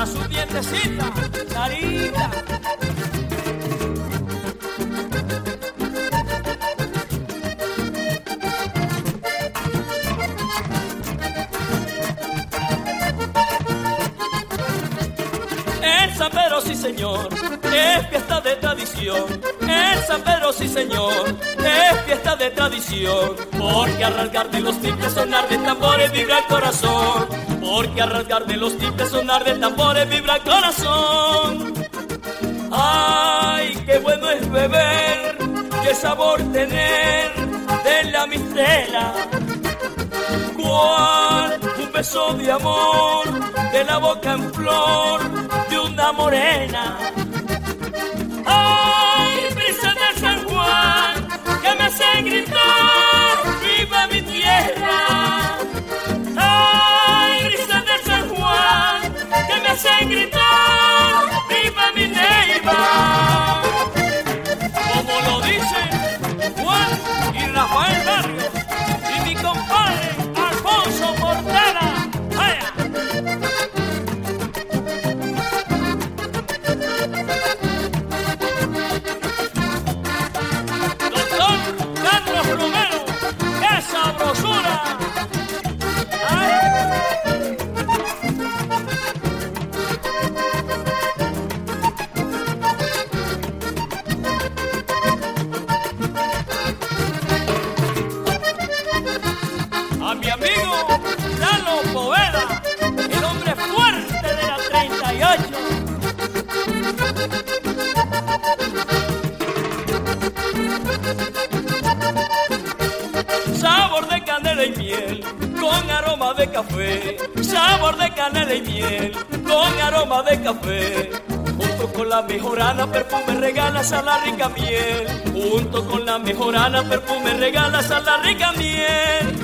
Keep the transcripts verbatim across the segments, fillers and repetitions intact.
para su nietecita, Sarita. En San Pedro, sí señor, es fiesta de tradición. En San Pedro, sí señor, es fiesta de tradición. Porque al rasgar de los timbres, sonar de tambores, vibra el corazón. Porque al rasgar de los timbres, sonar de tambores, vibra el corazón. Ay, qué bueno es beber, qué sabor tener de la mistela. Cuál un beso de amor, de la boca en flor de una morena. Ay, brisa de San Juan, que me hacen gritar, viva mi tierra. Ay, brisa de San Juan, que me hacen gritar, viva mi Neiva. Como lo dicen Juan y Rafael Barrios y mi compadre Alfonso Portela. ¡Vaya! Doctor Carlos Romero, ¡qué sabrosura! ¡Ay! A mi amigo Lalo Poveda, el hombre fuerte de la treinta y ocho. Sabor de canela y miel, con aroma de café. Sabor de canela y miel, con aroma de café. Junto con la mejorana, perfume regalas a la rica miel. Junto con la mejorana, perfume regalas a la rica miel.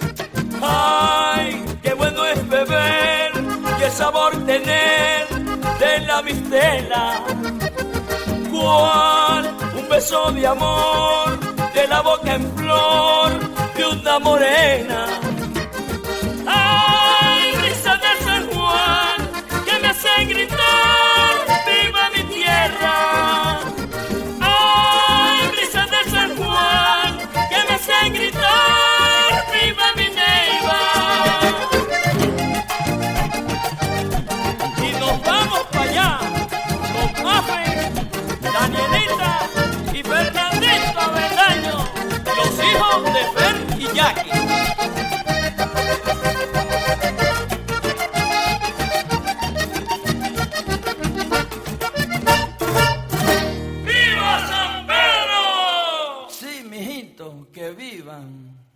Ay, qué bueno es beber, qué sabor tener de la mistela. Cuál un beso de amor, de la boca en flor de una morena. Ay, brisa de San Juan, que me hacen gritar, viva mi tierra. Ay, brisa de San Juan, que me hacen gritar, viva mi Neiva. Y nos vamos para allá con Mafe, Danielita y Fernandito Avendaño, los hijos de Fer y Jackie. ¡Viva San Pedro! Sí, mijito, que vivan.